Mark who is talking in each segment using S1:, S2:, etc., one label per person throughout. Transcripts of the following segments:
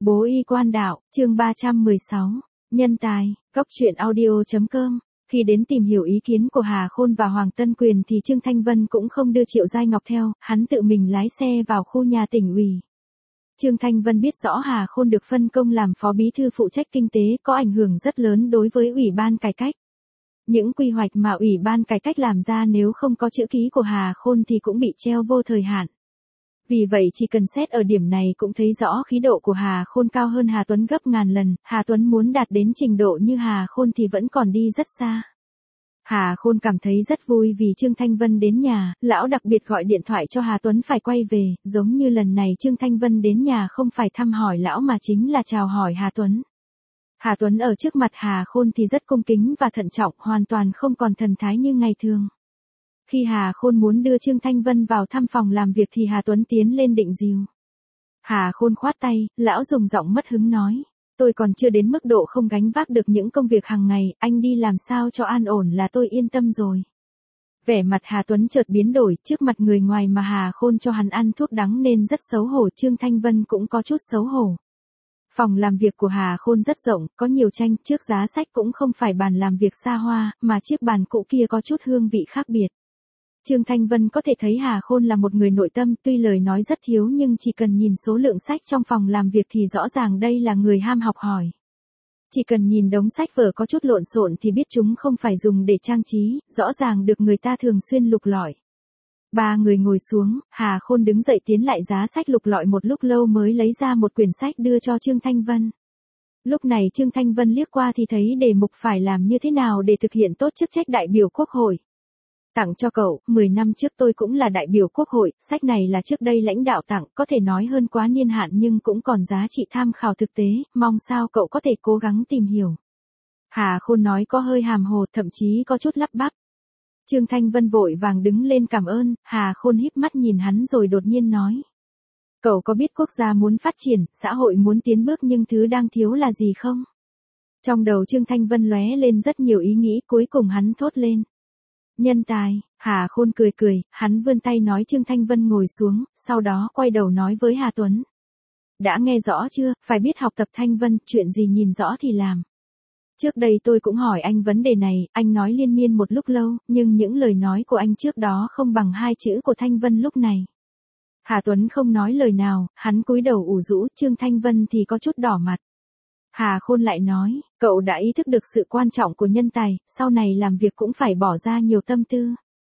S1: Bố y quan đạo, chương 316, nhân tài, góc truyện audio.com. Khi đến tìm hiểu ý kiến của Hà Khôn và Hoàng Tân Quyền thì Trương Thanh Vân cũng không đưa Triệu Giai Ngọc theo, hắn tự mình lái xe vào khu nhà tỉnh ủy. Trương Thanh Vân biết rõ Hà Khôn được phân công làm phó bí thư phụ trách kinh tế có ảnh hưởng rất lớn đối với Ủy ban cải cách. Những quy hoạch mà Ủy ban cải cách làm ra nếu không có chữ ký của Hà Khôn thì cũng bị treo vô thời hạn. Vì vậy chỉ cần xét ở điểm này cũng thấy rõ khí độ của Hà Khôn cao hơn Hà Tuấn gấp ngàn lần, Hà Tuấn muốn đạt đến trình độ như Hà Khôn thì vẫn còn đi rất xa. Hà Khôn cảm thấy rất vui vì Trương Thanh Vân đến nhà, lão đặc biệt gọi điện thoại cho Hà Tuấn phải quay về, giống như lần này Trương Thanh Vân đến nhà không phải thăm hỏi lão mà chính là chào hỏi Hà Tuấn. Hà Tuấn ở trước mặt Hà Khôn thì rất cung kính và thận trọng, hoàn toàn không còn thần thái như ngày thường. Khi Hà Khôn muốn đưa Trương Thanh Vân vào thăm phòng làm việc thì Hà Tuấn tiến lên định dìu. Hà Khôn khoát tay, lão dùng giọng mất hứng nói, tôi còn chưa đến mức độ không gánh vác được những công việc hàng ngày, anh đi làm sao cho an ổn là tôi yên tâm rồi. Vẻ mặt Hà Tuấn chợt biến đổi, trước mặt người ngoài mà Hà Khôn cho hắn ăn thuốc đắng nên rất xấu hổ, Trương Thanh Vân cũng có chút xấu hổ. Phòng làm việc của Hà Khôn rất rộng, có nhiều tranh, trước giá sách cũng không phải bàn làm việc xa hoa, mà chiếc bàn cũ kia có chút hương vị khác biệt. Trương Thanh Vân có thể thấy Hà Khôn là một người nội tâm, tuy lời nói rất thiếu nhưng chỉ cần nhìn số lượng sách trong phòng làm việc thì rõ ràng đây là người ham học hỏi. Chỉ cần nhìn đống sách vở có chút lộn xộn thì biết chúng không phải dùng để trang trí, rõ ràng được người ta thường xuyên lục lọi. Ba người ngồi xuống, Hà Khôn đứng dậy tiến lại giá sách lục lọi một lúc lâu mới lấy ra một quyển sách đưa cho Trương Thanh Vân. Lúc này Trương Thanh Vân liếc qua thì thấy đề mục phải làm như thế nào để thực hiện tốt chức trách đại biểu Quốc hội. Tặng cho cậu, 10 năm trước tôi cũng là đại biểu Quốc hội, sách này là trước đây lãnh đạo tặng, có thể nói hơn quá niên hạn nhưng cũng còn giá trị tham khảo thực tế, mong sao cậu có thể cố gắng tìm hiểu. Hà Khôn nói có hơi hàm hồ, thậm chí có chút lắp bắp. Trương Thanh Vân vội vàng đứng lên cảm ơn, Hà Khôn híp mắt nhìn hắn rồi đột nhiên nói. Cậu có biết quốc gia muốn phát triển, xã hội muốn tiến bước nhưng thứ đang thiếu là gì không? Trong đầu Trương Thanh Vân lóe lên rất nhiều ý nghĩ, cuối cùng hắn thốt lên. Nhân tài, Hà Khôn cười, hắn vươn tay nói Trương Thanh Vân ngồi xuống, sau đó quay đầu nói với Hà Tuấn. Đã nghe rõ chưa, phải biết học tập Thanh Vân, chuyện gì nhìn rõ thì làm. Trước đây tôi cũng hỏi anh vấn đề này, anh nói liên miên một lúc lâu, nhưng những lời nói của anh trước đó không bằng hai chữ của Thanh Vân lúc này. Hà Tuấn không nói lời nào, hắn cúi đầu ủ rũ, Trương Thanh Vân thì có chút đỏ mặt. Hà Khôn lại nói, cậu đã ý thức được sự quan trọng của nhân tài, sau này làm việc cũng phải bỏ ra nhiều tâm tư.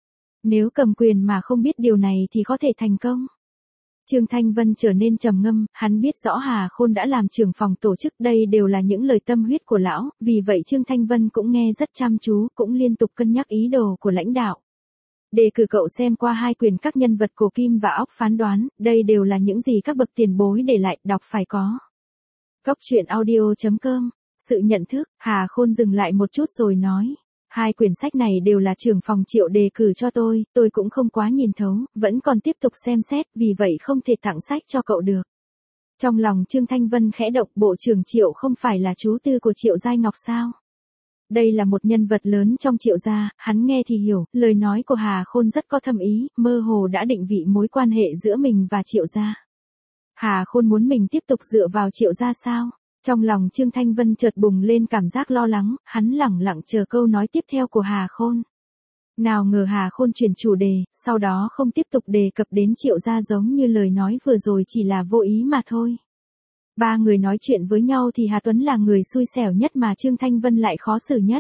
S1: Nếu cầm quyền mà không biết điều này thì có thể thành công. Trương Thanh Vân trở nên trầm ngâm, hắn biết rõ Hà Khôn đã làm trưởng phòng tổ chức, đây đều là những lời tâm huyết của lão, vì vậy Trương Thanh Vân cũng nghe rất chăm chú, cũng liên tục cân nhắc ý đồ của lãnh đạo. Đề cử cậu xem qua 2 quyển các nhân vật cổ kim và óc phán đoán, đây đều là những gì các bậc tiền bối để lại, đọc phải có. Góc truyện audio.com, sự nhận thức, Hà Khôn dừng lại một chút rồi nói. 2 quyển sách này đều là trưởng phòng Triệu đề cử cho tôi cũng không quá nhìn thấu, vẫn còn tiếp tục xem xét, vì vậy không thể tặng sách cho cậu được. Trong lòng Trương Thanh Vân khẽ động, bộ trưởng Triệu không phải là chú tư của Triệu Giai Ngọc sao? Đây là một nhân vật lớn trong Triệu gia, hắn nghe thì hiểu, lời nói của Hà Khôn rất có thâm ý, mơ hồ đã định vị mối quan hệ giữa mình và Triệu gia. Hà Khôn muốn mình tiếp tục dựa vào Triệu gia sao? Trong lòng Trương Thanh Vân chợt bùng lên cảm giác lo lắng, hắn lẳng lặng chờ câu nói tiếp theo của Hà Khôn. Nào ngờ Hà Khôn chuyển chủ đề, sau đó không tiếp tục đề cập đến Triệu gia giống như lời nói vừa rồi chỉ là vô ý mà thôi. Ba người nói chuyện với nhau thì Hà Tuấn là người xui xẻo nhất mà Trương Thanh Vân lại khó xử nhất.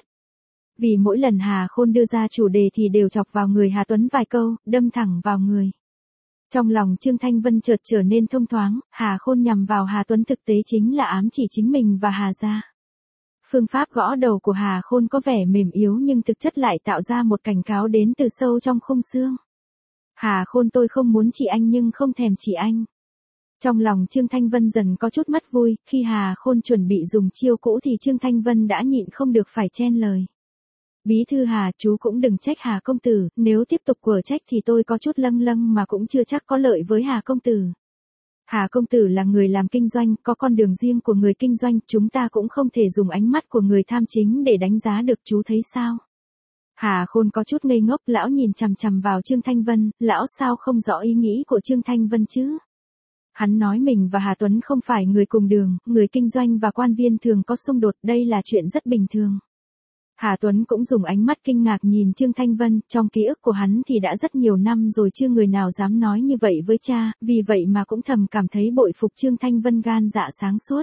S1: Vì mỗi lần Hà Khôn đưa ra chủ đề thì đều chọc vào người Hà Tuấn vài câu, đâm thẳng vào người. Trong lòng Trương Thanh Vân chợt trở nên thông thoáng, Hà Khôn nhằm vào Hà Tuấn thực tế chính là ám chỉ chính mình và Hà gia. Phương pháp gõ đầu của Hà Khôn có vẻ mềm yếu nhưng thực chất lại tạo ra một cảnh cáo đến từ sâu trong khung xương. Hà Khôn, tôi không muốn chỉ anh nhưng không thèm chỉ anh. Trong lòng Trương Thanh Vân dần có chút mất vui, khi Hà Khôn chuẩn bị dùng chiêu cũ thì Trương Thanh Vân đã nhịn không được phải chen lời. Bí thư Hà, chú cũng đừng trách Hà công tử, nếu tiếp tục quở trách thì tôi có chút lâng lâng mà cũng chưa chắc có lợi với Hà công tử. Hà công tử là người làm kinh doanh, có con đường riêng của người kinh doanh, chúng ta cũng không thể dùng ánh mắt của người tham chính để đánh giá được, chú thấy sao? Hà Khôn có chút ngây ngốc, lão nhìn chằm chằm vào Trương Thanh Vân, lão sao không rõ ý nghĩ của Trương Thanh Vân chứ? Hắn nói mình và Hà Tuấn không phải người cùng đường, người kinh doanh và quan viên thường có xung đột, đây là chuyện rất bình thường. Hà Tuấn cũng dùng ánh mắt kinh ngạc nhìn Trương Thanh Vân, trong ký ức của hắn thì đã rất nhiều năm rồi chưa người nào dám nói như vậy với cha, vì vậy mà cũng thầm cảm thấy bội phục Trương Thanh Vân gan dạ sáng suốt.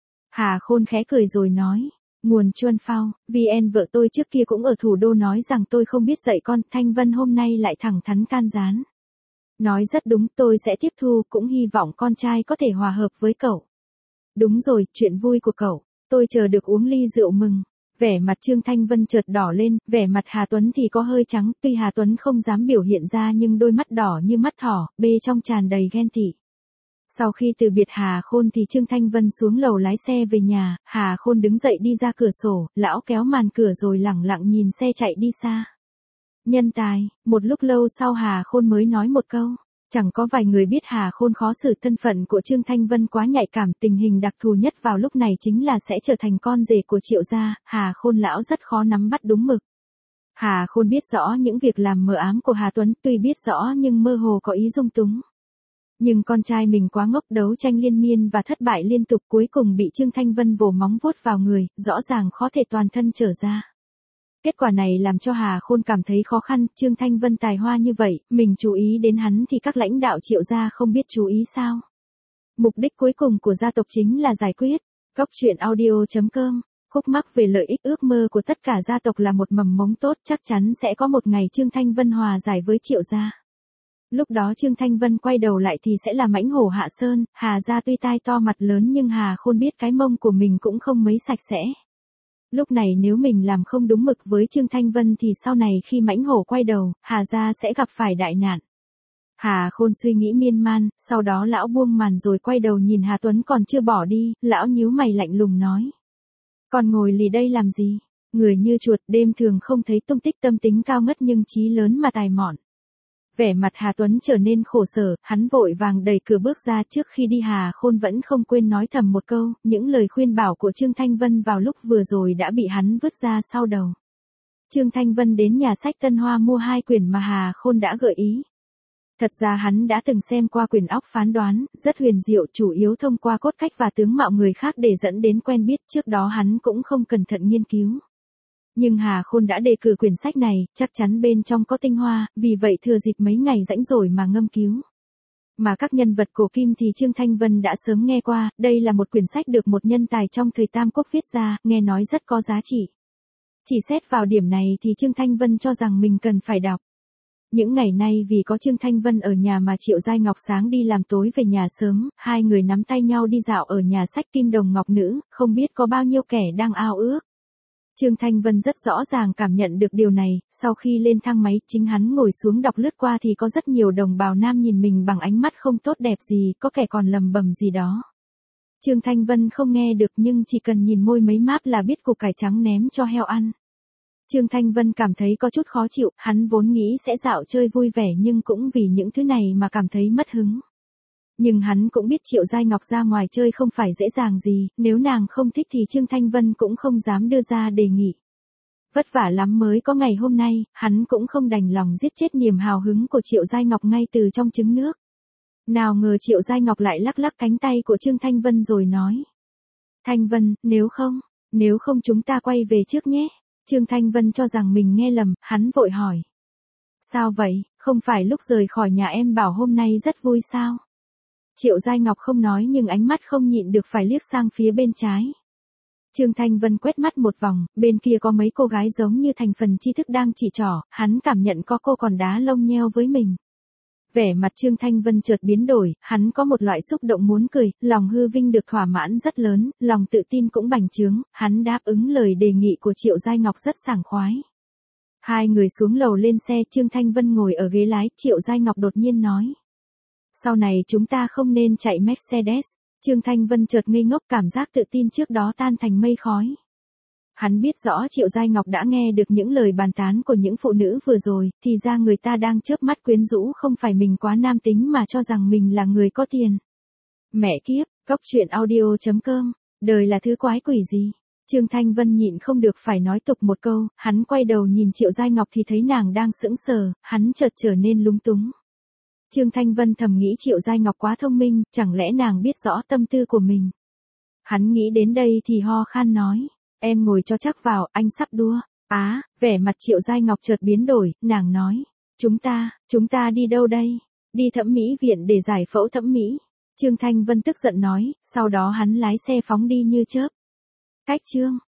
S1: Hà Khôn khẽ cười rồi nói, nguồn Chuân Phao, VN vợ tôi trước kia cũng ở thủ đô nói rằng tôi không biết dạy con, Thanh Vân hôm nay lại thẳng thắn can gián. Nói rất đúng, tôi sẽ tiếp thu, cũng hy vọng con trai có thể hòa hợp với cậu. Đúng rồi, chuyện vui của cậu, tôi chờ được uống ly rượu mừng. Vẻ mặt Trương Thanh Vân chợt đỏ lên, vẻ mặt Hà Tuấn thì có hơi trắng, tuy Hà Tuấn không dám biểu hiện ra nhưng đôi mắt đỏ như mắt thỏ, bê trong tràn đầy ghen tị. Sau khi từ biệt Hà Khôn thì Trương Thanh Vân xuống lầu lái xe về nhà, Hà Khôn đứng dậy đi ra cửa sổ, lão kéo màn cửa rồi lẳng lặng nhìn xe chạy đi xa. Nhân tài, một lúc lâu sau Hà Khôn mới nói một câu. Chẳng có vài người biết Hà Khôn khó xử, thân phận của Trương Thanh Vân quá nhạy cảm, tình hình đặc thù nhất vào lúc này chính là sẽ trở thành con rể của Triệu gia, Hà Khôn lão rất khó nắm bắt đúng mực. Hà Khôn biết rõ những việc làm mờ ám của Hà Tuấn, tuy biết rõ nhưng mơ hồ có ý dung túng. Nhưng con trai mình quá ngốc, đấu tranh liên miên và thất bại liên tục, cuối cùng bị Trương Thanh Vân vồ móng vuốt vào người, rõ ràng khó thể toàn thân trở ra. Kết quả này làm cho Hà Khôn cảm thấy khó khăn, Trương Thanh Vân tài hoa như vậy, mình chú ý đến hắn thì các lãnh đạo Triệu gia không biết chú ý sao. Mục đích cuối cùng của gia tộc chính là giải quyết. Góc truyện audio.com, khúc mắc về lợi ích ước mơ của tất cả gia tộc là một mầm mống tốt, chắc chắn sẽ có một ngày Trương Thanh Vân hòa giải với Triệu gia. Lúc đó Trương Thanh Vân quay đầu lại thì sẽ là mãnh hổ Hạ Sơn, Hà gia tuy tai to mặt lớn nhưng Hà Khôn biết cái mông của mình cũng không mấy sạch sẽ. Lúc này nếu mình làm không đúng mực với Trương Thanh Vân thì sau này khi mãnh hổ quay đầu, Hà gia sẽ gặp phải đại nạn. Hà Khôn suy nghĩ miên man, sau đó lão buông màn rồi quay đầu nhìn Hà Tuấn còn chưa bỏ đi, lão nhíu mày lạnh lùng nói. Còn ngồi lì đây làm gì? Người như chuột, đêm thường không thấy tung tích, tâm tính cao ngất nhưng trí lớn mà tài mọn. Vẻ mặt Hà Tuấn trở nên khổ sở, hắn vội vàng đẩy cửa bước ra, trước khi đi Hà Khôn vẫn không quên nói thầm một câu, những lời khuyên bảo của Trương Thanh Vân vào lúc vừa rồi đã bị hắn vứt ra sau đầu. Trương Thanh Vân đến nhà sách Tân Hoa mua 2 quyển mà Hà Khôn đã gợi ý. Thật ra hắn đã từng xem qua quyển óc phán đoán, rất huyền diệu, chủ yếu thông qua cốt cách và tướng mạo người khác để dẫn đến quen biết, trước đó hắn cũng không cẩn thận nghiên cứu. Nhưng Hà Khôn đã đề cử quyển sách này, chắc chắn bên trong có tinh hoa, vì vậy thừa dịp mấy ngày rảnh rỗi mà ngâm cứu. Mà các nhân vật cổ kim thì Trương Thanh Vân đã sớm nghe qua, đây là một quyển sách được một nhân tài trong thời Tam Quốc viết ra, nghe nói rất có giá trị. Chỉ xét vào điểm này thì Trương Thanh Vân cho rằng mình cần phải đọc. Những ngày nay vì có Trương Thanh Vân ở nhà mà Triệu Giai Ngọc sáng đi làm tối về nhà sớm, hai người nắm tay nhau đi dạo ở nhà sách Kim Đồng Ngọc Nữ, không biết có bao nhiêu kẻ đang ao ước. Trương Thanh Vân rất rõ ràng cảm nhận được điều này, sau khi lên thang máy, chính hắn ngồi xuống đọc lướt qua thì có rất nhiều đồng bào nam nhìn mình bằng ánh mắt không tốt đẹp gì, có kẻ còn lầm bầm gì đó. Trương Thanh Vân không nghe được nhưng chỉ cần nhìn môi mấy máp là biết củ cải trắng ném cho heo ăn. Trương Thanh Vân cảm thấy có chút khó chịu, hắn vốn nghĩ sẽ dạo chơi vui vẻ nhưng cũng vì những thứ này mà cảm thấy mất hứng. Nhưng hắn cũng biết Triệu Giai Ngọc ra ngoài chơi không phải dễ dàng gì, nếu nàng không thích thì Trương Thanh Vân cũng không dám đưa ra đề nghị. Vất vả lắm mới có ngày hôm nay, hắn cũng không đành lòng giết chết niềm hào hứng của Triệu Giai Ngọc ngay từ trong trứng nước. Nào ngờ Triệu Giai Ngọc lại lắc lắc cánh tay của Trương Thanh Vân rồi nói. Thanh Vân, nếu không chúng ta quay về trước nhé. Trương Thanh Vân cho rằng mình nghe lầm, hắn vội hỏi. Sao vậy, không phải lúc rời khỏi nhà em bảo hôm nay rất vui sao? Triệu Giai Ngọc không nói nhưng ánh mắt không nhịn được phải liếc sang phía bên trái. Trương Thanh Vân quét mắt một vòng, bên kia có mấy cô gái giống như thành phần tri thức đang chỉ trỏ, hắn cảm nhận có cô còn đá lông nheo với mình. Vẻ mặt Trương Thanh Vân chợt biến đổi, hắn có một loại xúc động muốn cười, lòng hư vinh được thỏa mãn rất lớn, lòng tự tin cũng bành trướng, hắn đáp ứng lời đề nghị của Triệu Giai Ngọc rất sảng khoái. Hai người xuống lầu lên xe, Trương Thanh Vân ngồi ở ghế lái, Triệu Giai Ngọc đột nhiên nói. Sau này chúng ta không nên chạy Mercedes. Trương Thanh Vân chợt ngây ngốc, cảm giác tự tin trước đó tan thành mây khói. Hắn biết rõ Triệu Giai Ngọc đã nghe được những lời bàn tán của những phụ nữ vừa rồi, thì ra người ta đang chớp mắt quyến rũ không phải mình quá nam tính mà cho rằng mình là người có tiền. Mẹ kiếp, góc truyện audio.com, đời là thứ quái quỷ gì? Trương Thanh Vân nhịn không được phải nói tục một câu, hắn quay đầu nhìn Triệu Giai Ngọc thì thấy nàng đang sững sờ, hắn chợt trở nên lúng túng. Trương Thanh Vân thầm nghĩ Triệu Giai Ngọc quá thông minh, chẳng lẽ nàng biết rõ tâm tư của mình. Hắn nghĩ đến đây thì ho khan nói, em ngồi cho chắc vào, anh sắp đua. Vẻ mặt Triệu Giai Ngọc chợt biến đổi, nàng nói, chúng ta đi đâu đây? Đi thẩm mỹ viện để giải phẫu thẩm mỹ. Trương Thanh Vân tức giận nói, sau đó hắn lái xe phóng đi như chớp. Cách chương